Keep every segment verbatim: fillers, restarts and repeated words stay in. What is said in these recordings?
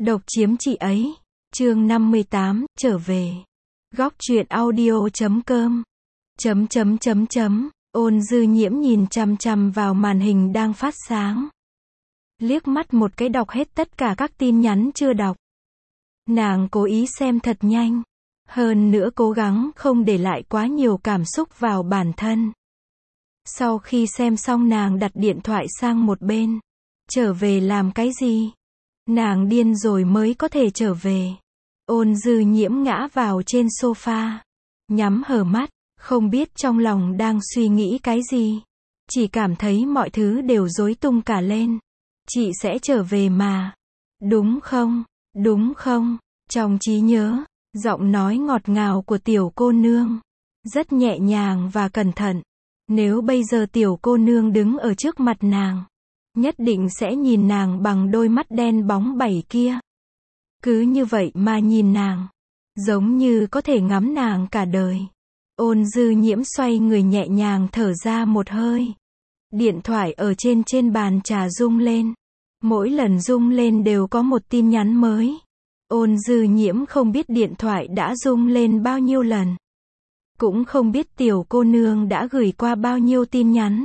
Độc chiếm chị ấy. Chương năm mươi tám, trở về. Góc truyện audio chấm com. Chấm chấm chấm chấm. Ôn Dư Nhiễm nhìn chằm chằm vào màn hình đang phát sáng. Liếc mắt một cái đọc hết tất cả các tin nhắn chưa đọc. Nàng cố ý xem thật nhanh. Hơn nữa cố gắng không để lại quá nhiều cảm xúc vào bản thân. Sau khi xem xong nàng đặt điện thoại sang một bên. Trở về làm cái gì? Nàng điên rồi mới có thể trở về. Ôn Dư Nhiễm ngã vào trên sofa. Nhắm hờ mắt, không biết trong lòng đang suy nghĩ cái gì. Chỉ cảm thấy mọi thứ đều rối tung cả lên. Chị sẽ trở về mà. Đúng không? Đúng không? Trong trí nhớ, giọng nói ngọt ngào của tiểu cô nương. Rất nhẹ nhàng và cẩn thận. Nếu bây giờ tiểu cô nương đứng ở trước mặt nàng, nhất định sẽ nhìn nàng bằng đôi mắt đen bóng bẩy kia. Cứ như vậy mà nhìn nàng, giống như có thể ngắm nàng cả đời. Ôn Dư Nhiễm xoay người nhẹ nhàng thở ra một hơi. Điện thoại ở trên trên bàn trà rung lên. Mỗi lần rung lên đều có một tin nhắn mới. Ôn Dư Nhiễm không biết điện thoại đã rung lên bao nhiêu lần. Cũng không biết tiểu cô nương đã gửi qua bao nhiêu tin nhắn.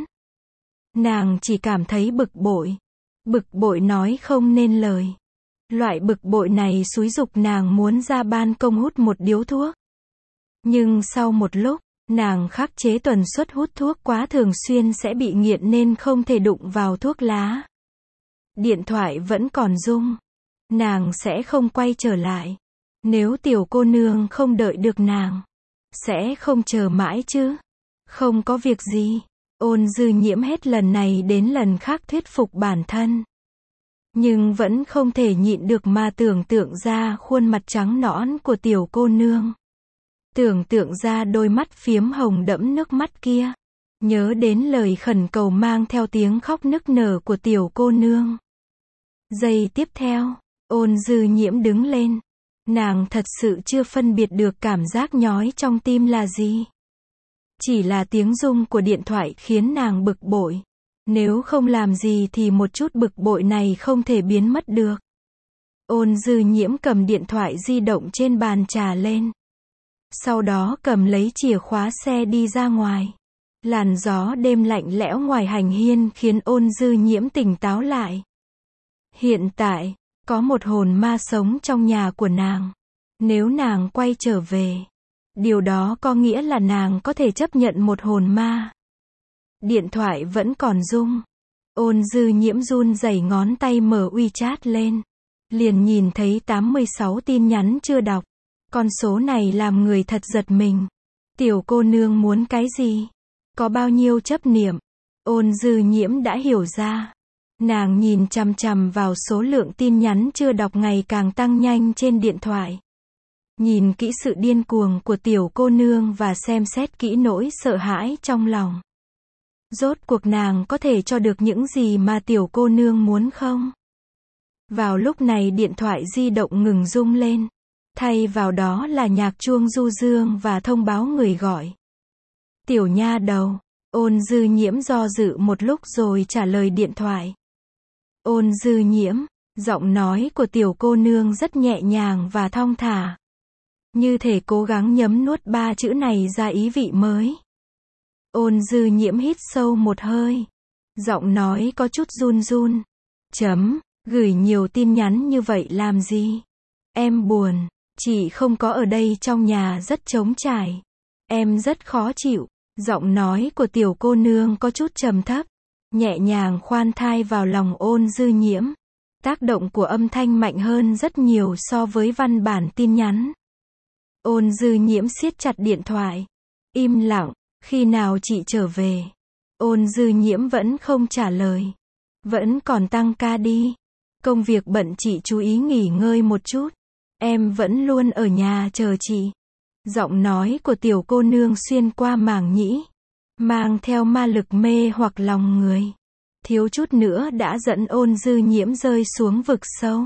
Nàng chỉ cảm thấy bực bội. Bực bội nói không nên lời. Loại bực bội này xúi giục nàng muốn ra ban công hút một điếu thuốc. Nhưng sau một lúc, nàng khắc chế tần suất hút thuốc quá thường xuyên sẽ bị nghiện nên không thể đụng vào thuốc lá. Điện thoại vẫn còn rung. Nàng sẽ không quay trở lại. Nếu tiểu cô nương không đợi được nàng, sẽ không chờ mãi chứ. Không có việc gì. Ôn Dư Nhiễm hết lần này đến lần khác thuyết phục bản thân. Nhưng vẫn không thể nhịn được mà tưởng tượng ra khuôn mặt trắng nõn của tiểu cô nương. Tưởng tượng ra đôi mắt phiếm hồng đẫm nước mắt kia. Nhớ đến lời khẩn cầu mang theo tiếng khóc nức nở của tiểu cô nương. Giây tiếp theo, Ôn Dư Nhiễm đứng lên. Nàng thật sự chưa phân biệt được cảm giác nhói trong tim là gì. Chỉ là tiếng rung của điện thoại khiến nàng bực bội. Nếu không làm gì thì một chút bực bội này không thể biến mất được. Ôn Dư Nhiễm cầm điện thoại di động trên bàn trà lên. Sau đó cầm lấy chìa khóa xe đi ra ngoài. Làn gió đêm lạnh lẽo ngoài hành hiên khiến Ôn Dư Nhiễm tỉnh táo lại. Hiện tại, có một hồn ma sống trong nhà của nàng. Nếu nàng quay trở về, điều đó có nghĩa là nàng có thể chấp nhận một hồn ma. Điện thoại vẫn còn rung. Ôn Dư Nhiễm run rẩy ngón tay mở WeChat lên. Liền nhìn thấy tám mươi sáu tin nhắn chưa đọc. Con số này làm người thật giật mình. Tiểu cô nương muốn cái gì? Có bao nhiêu chấp niệm? Ôn Dư Nhiễm đã hiểu ra. Nàng nhìn chằm chằm vào số lượng tin nhắn chưa đọc ngày càng tăng nhanh trên điện thoại. Nhìn kỹ sự điên cuồng của tiểu cô nương và xem xét kỹ nỗi sợ hãi trong lòng. Rốt cuộc nàng có thể cho được những gì mà tiểu cô nương muốn không? Vào lúc này điện thoại di động ngừng rung lên. Thay vào đó là nhạc chuông du dương và thông báo người gọi. Tiểu nha đầu. Ôn Dư Nhiễm do dự một lúc rồi trả lời điện thoại. Ôn Dư Nhiễm. Giọng nói của tiểu cô nương rất nhẹ nhàng và thong thả. Như thể cố gắng nhấm nuốt ba chữ này ra ý vị mới. Ôn Dư Nhiễm hít sâu một hơi. Giọng nói có chút run run. Chấm, gửi nhiều tin nhắn như vậy làm gì? Em buồn, chị không có ở đây trong nhà rất trống trải. Em rất khó chịu. Giọng nói của tiểu cô nương có chút trầm thấp. Nhẹ nhàng khoan thai vào lòng Ôn Dư Nhiễm. Tác động của âm thanh mạnh hơn rất nhiều so với văn bản tin nhắn. Ôn Dư Nhiễm siết chặt điện thoại. Im lặng. Khi nào chị trở về? Ôn Dư Nhiễm vẫn không trả lời. Vẫn còn tăng ca đi. Công việc bận chị chú ý nghỉ ngơi một chút. Em vẫn luôn ở nhà chờ chị. Giọng nói của tiểu cô nương xuyên qua màng nhĩ. Mang theo ma lực mê hoặc lòng người. Thiếu chút nữa đã dẫn Ôn Dư Nhiễm rơi xuống vực sâu.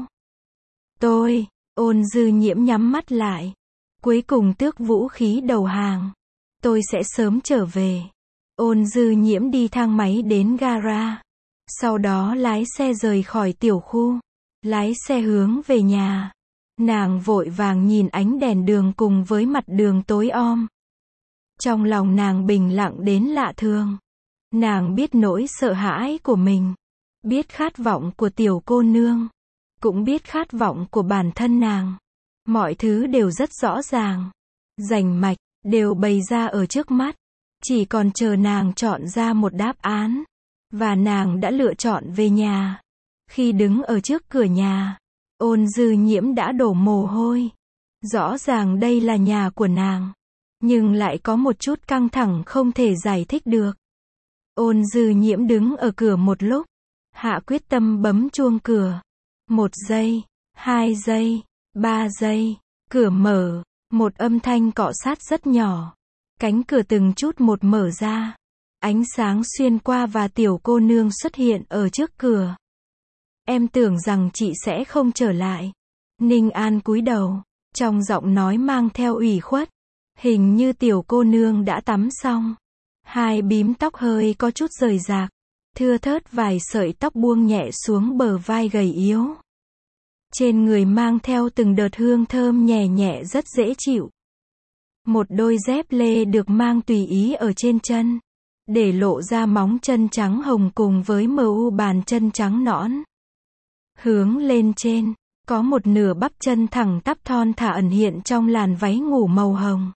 Tôi, Ôn Dư Nhiễm nhắm mắt lại. Cuối cùng tước vũ khí đầu hàng. Tôi sẽ sớm trở về. Ôn Dư Nhiễm đi thang máy đến gara. Sau đó lái xe rời khỏi tiểu khu. lái xe hướng về nhà. Nàng vội vàng nhìn ánh đèn đường cùng với mặt đường tối om. Trong lòng nàng bình lặng đến lạ thường. Nàng biết nỗi sợ hãi của mình, biết khát vọng của tiểu cô nương, cũng biết khát vọng của bản thân nàng. Mọi thứ đều rất rõ ràng, rành mạch, đều bày ra ở trước mắt. Chỉ còn chờ nàng chọn ra một đáp án. Và nàng đã lựa chọn về nhà. Khi đứng ở trước cửa nhà, Ôn Dư Nhiễm đã đổ mồ hôi. Rõ ràng đây là nhà của nàng, nhưng lại có một chút căng thẳng không thể giải thích được. Ôn Dư Nhiễm đứng ở cửa một lúc, hạ quyết tâm bấm chuông cửa. Một giây, hai giây, ba giây, cửa mở, một âm thanh cọ sát rất nhỏ. Cánh cửa từng chút một mở ra. Ánh sáng xuyên qua và tiểu cô nương xuất hiện ở trước cửa. Em tưởng rằng chị sẽ không trở lại. Ninh An cúi đầu, trong giọng nói mang theo ủy khuất. Hình như tiểu cô nương đã tắm xong. Hai bím tóc hơi có chút rời rạc. Thưa thớt vài sợi tóc buông nhẹ xuống bờ vai gầy yếu. Trên người mang theo từng đợt hương thơm nhẹ nhẹ rất dễ chịu. Một đôi dép lê được mang tùy ý ở trên chân, để lộ ra móng chân trắng hồng cùng với mờ u bàn chân trắng nõn. Hướng lên trên, có một nửa bắp chân thẳng tắp thon thả ẩn hiện trong làn váy ngủ màu hồng.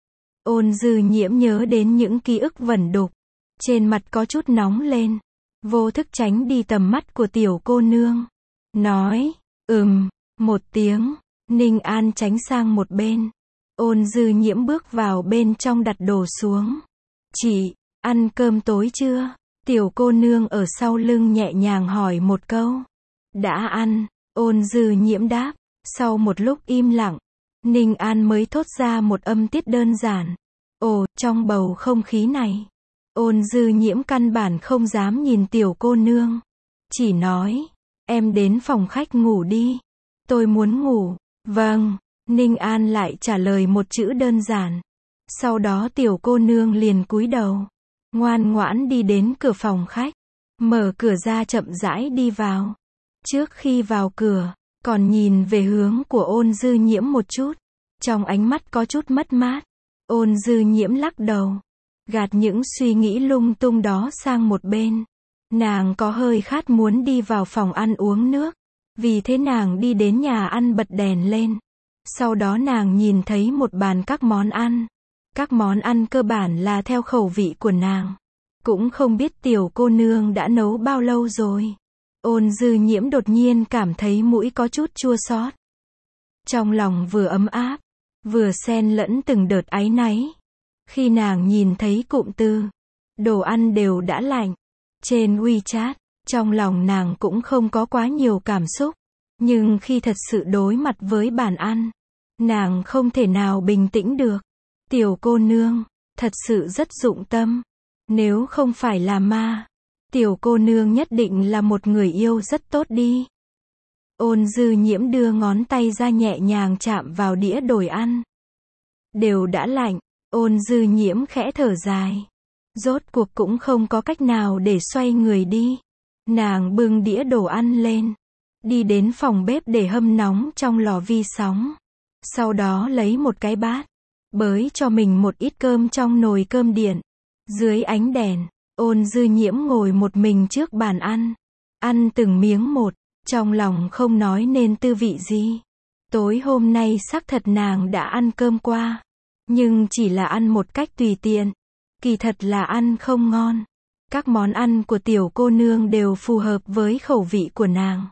Ôn Dư Nhiễm nhớ đến những ký ức vẩn đục, trên mặt có chút nóng lên, vô thức tránh đi tầm mắt của tiểu cô nương. Nói, ừm, một tiếng, Ninh An tránh sang một bên. Ôn Dư Nhiễm bước vào bên trong đặt đồ xuống. Chị, ăn cơm tối chưa? Tiểu cô nương ở sau lưng nhẹ nhàng hỏi một câu. Đã ăn, Ôn Dư Nhiễm đáp. Sau một lúc im lặng, Ninh An mới thốt ra một âm tiết đơn giản. Ồ, trong bầu không khí này, Ôn Dư Nhiễm căn bản không dám nhìn tiểu cô nương. Chỉ nói, em đến phòng khách ngủ đi. Tôi muốn ngủ. Vâng. Ninh An lại trả lời một chữ đơn giản. Sau đó tiểu cô nương liền cúi đầu, ngoan ngoãn đi đến cửa phòng khách, mở cửa ra chậm rãi đi vào. Trước khi vào cửa, còn nhìn về hướng của Ôn Dư Nhiễm một chút, trong ánh mắt có chút mất mát. Ôn Dư Nhiễm lắc đầu, gạt những suy nghĩ lung tung đó sang một bên. Nàng có hơi khát muốn đi vào phòng ăn uống nước, vì thế nàng đi đến nhà ăn bật đèn lên. Sau đó nàng nhìn thấy một bàn các món ăn. Các món ăn cơ bản là theo khẩu vị của nàng. Cũng không biết tiểu cô nương đã nấu bao lâu rồi. Ôn Dư Nhiễm đột nhiên cảm thấy mũi có chút chua xót. Trong lòng vừa ấm áp, vừa xen lẫn từng đợt áy náy. Khi nàng nhìn thấy cụm từ đồ ăn đều đã lạnh trên WeChat, trong lòng nàng cũng không có quá nhiều cảm xúc. Nhưng khi thật sự đối mặt với bàn ăn, nàng không thể nào bình tĩnh được. Tiểu cô nương, thật sự rất dụng tâm. Nếu không phải là ma, tiểu cô nương nhất định là một người yêu rất tốt đi. Ôn Dư Nhiễm đưa ngón tay ra nhẹ nhàng chạm vào đĩa đồ ăn. Đều đã lạnh, Ôn Dư Nhiễm khẽ thở dài. Rốt cuộc cũng không có cách nào để xoay người đi. Nàng bưng đĩa đồ ăn lên, đi đến phòng bếp để hâm nóng trong lò vi sóng. Sau đó lấy một cái bát, bới cho mình một ít cơm trong nồi cơm điện. Dưới ánh đèn, Ôn Dư Nhiễm ngồi một mình trước bàn ăn. Ăn từng miếng một, trong lòng không nói nên tư vị gì. Tối hôm nay xác thật nàng đã ăn cơm qua. Nhưng chỉ là ăn một cách tùy tiện. Kỳ thật là ăn không ngon. Các món ăn của tiểu cô nương đều phù hợp với khẩu vị của nàng.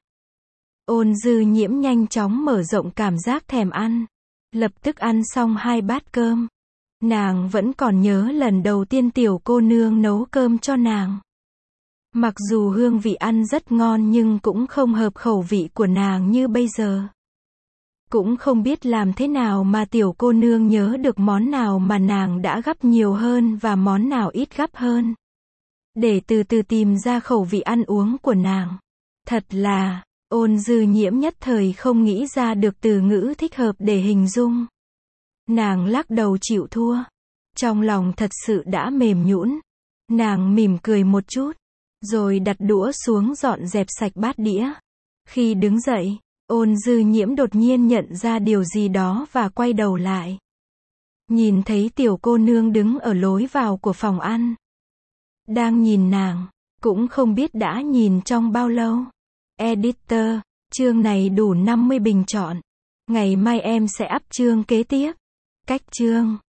Ôn Dư Nhiễm nhanh chóng mở rộng cảm giác thèm ăn. Lập tức ăn xong hai bát cơm. Nàng vẫn còn nhớ lần đầu tiên tiểu cô nương nấu cơm cho nàng. Mặc dù hương vị ăn rất ngon nhưng cũng không hợp khẩu vị của nàng như bây giờ. Cũng không biết làm thế nào mà tiểu cô nương nhớ được món nào mà nàng đã gắp nhiều hơn và món nào ít gắp hơn. Để từ từ tìm ra khẩu vị ăn uống của nàng. Thật là, Ôn Dư Nhiễm nhất thời không nghĩ ra được từ ngữ thích hợp để hình dung. Nàng lắc đầu chịu thua. Trong lòng thật sự đã mềm nhũn. Nàng mỉm cười một chút, rồi đặt đũa xuống dọn dẹp sạch bát đĩa. Khi đứng dậy, Ôn Dư Nhiễm đột nhiên nhận ra điều gì đó và quay đầu lại. Nhìn thấy tiểu cô nương đứng ở lối vào của phòng ăn. Đang nhìn nàng, cũng không biết đã nhìn trong bao lâu. Editor, chương này đủ năm mươi bình chọn. Ngày mai em sẽ up chương kế tiếp. Cách chương